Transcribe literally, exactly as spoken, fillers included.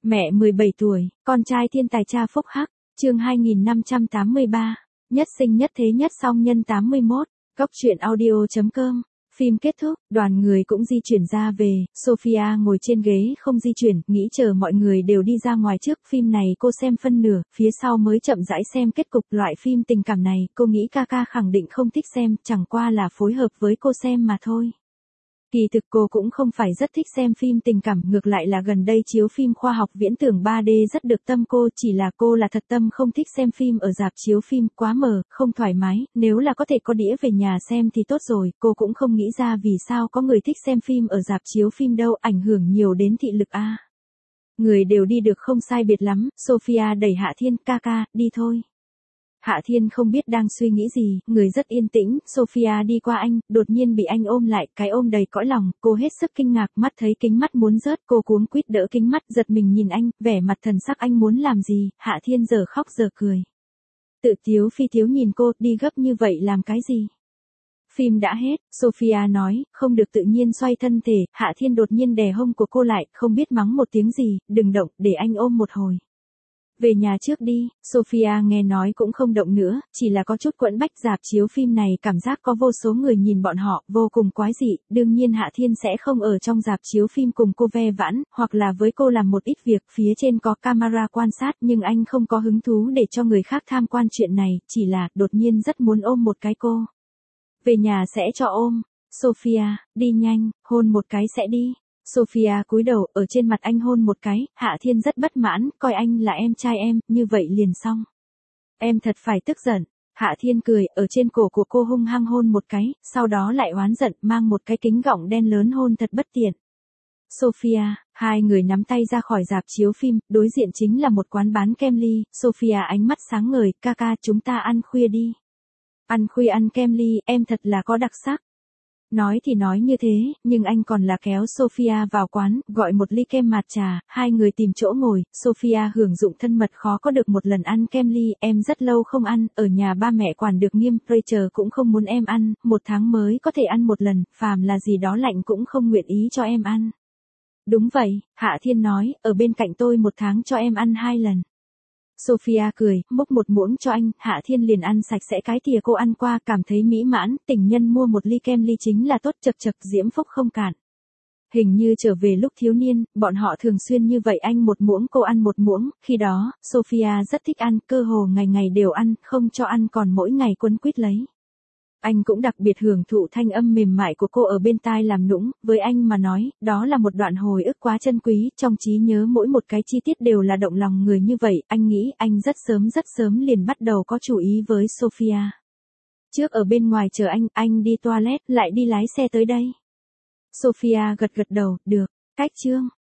Mẹ mười bảy tuổi, con trai thiên tài cha phúc hắc, chương hai nghìn năm trăm tám mươi ba, nhất sinh nhất thế nhất song nhân tám mươi mốt, góc truyện audio chấm com. Phim kết thúc, đoàn người cũng di chuyển ra về, Sophia ngồi trên ghế không di chuyển, nghĩ chờ mọi người đều đi ra ngoài trước. Phim này cô xem phân nửa, phía sau mới chậm rãi xem kết cục. Loại phim tình cảm này, cô nghĩ Kaka khẳng định không thích xem, chẳng qua là phối hợp với cô xem mà thôi. Kỳ thực cô cũng không phải rất thích xem phim tình cảm, ngược lại là gần đây chiếu phim khoa học viễn tưởng ba D rất được tâm cô, chỉ là cô là thật tâm không thích xem phim ở rạp chiếu phim, quá mờ, không thoải mái, nếu là có thể có đĩa về nhà xem thì tốt rồi. Cô cũng không nghĩ ra vì sao có người thích xem phim ở rạp chiếu phim đâu, ảnh hưởng nhiều đến thị lực a. Người đều đi được không sai biệt lắm, Sophia đẩy Hạ Thiên, Kaka, đi thôi. Hạ Thiên không biết đang suy nghĩ gì, người rất yên tĩnh. Sophia đi qua anh, đột nhiên bị anh ôm lại, cái ôm đầy cõi lòng, cô hết sức kinh ngạc, mắt thấy kính mắt muốn rớt, cô cuống quýt đỡ kính mắt, giật mình nhìn anh, vẻ mặt thần sắc anh muốn làm gì. Hạ Thiên giờ khóc giờ cười, tự tiếu phi tiếu nhìn cô, đi gấp như vậy làm cái gì? Phim đã hết, Sophia nói, không được tự nhiên xoay thân thể. Hạ Thiên đột nhiên đè hông của cô lại, không biết mắng một tiếng gì, đừng động, để anh ôm một hồi. Về nhà trước đi. Sophia nghe nói cũng không động nữa, chỉ là có chút quẫn bách. Rạp chiếu phim này cảm giác có vô số người nhìn bọn họ, vô cùng quái dị. Đương nhiên Hạ Thiên sẽ không ở trong rạp chiếu phim cùng cô ve vãn, hoặc là với cô làm một ít việc. Phía trên có camera quan sát, nhưng anh không có hứng thú để cho người khác tham quan chuyện này, chỉ là đột nhiên rất muốn ôm một cái cô. Về nhà sẽ cho ôm. Sophia, đi nhanh, hôn một cái sẽ đi. Sophia cúi đầu, ở trên mặt anh hôn một cái. Hạ Thiên rất bất mãn, coi anh là em trai em, như vậy liền xong. Em thật phải tức giận. Hạ Thiên cười, ở trên cổ của cô hung hăng hôn một cái, sau đó lại oán giận, mang một cái kính gọng đen lớn hôn thật bất tiện. Sophia, hai người nắm tay ra khỏi rạp chiếu phim, đối diện chính là một quán bán kem ly. Sophia ánh mắt sáng ngời, Kaka, chúng ta ăn khuya đi. Ăn khuya ăn kem ly, em thật là có đặc sắc. Nói thì nói như thế, nhưng anh còn là kéo Sophia vào quán, gọi một ly kem mạt trà, hai người tìm chỗ ngồi. Sophia hưởng dụng thân mật khó có được một lần ăn kem ly, em rất lâu không ăn, ở nhà ba mẹ quản được nghiêm, Rachel cũng không muốn em ăn, một tháng mới có thể ăn một lần, phàm là gì đó lạnh cũng không nguyện ý cho em ăn. Đúng vậy, Hạ Thiên nói, ở bên cạnh tôi một tháng cho em ăn hai lần. Sophia cười, múc một muỗng cho anh. Hạ Thiên liền ăn sạch sẽ cái thìa cô ăn qua, cảm thấy mỹ mãn. Tình nhân mua một ly kem ly chính là tốt, chật chật diễm phúc không cạn. Hình như trở về lúc thiếu niên, bọn họ thường xuyên như vậy, anh một muỗng cô ăn một muỗng. Khi đó, Sophia rất thích ăn, cơ hồ ngày ngày đều ăn, không cho ăn còn mỗi ngày quấn quýt lấy. Anh cũng đặc biệt hưởng thụ thanh âm mềm mại của cô ở bên tai làm nũng, với anh mà nói, đó là một đoạn hồi ức quá chân quý, trong trí nhớ mỗi một cái chi tiết đều là động lòng người như vậy. Anh nghĩ anh rất sớm rất sớm liền bắt đầu có chủ ý với Sophia. Trước ở bên ngoài chờ anh, anh đi toilet, lại đi lái xe tới đây. Sophia gật gật đầu, được, cách chương.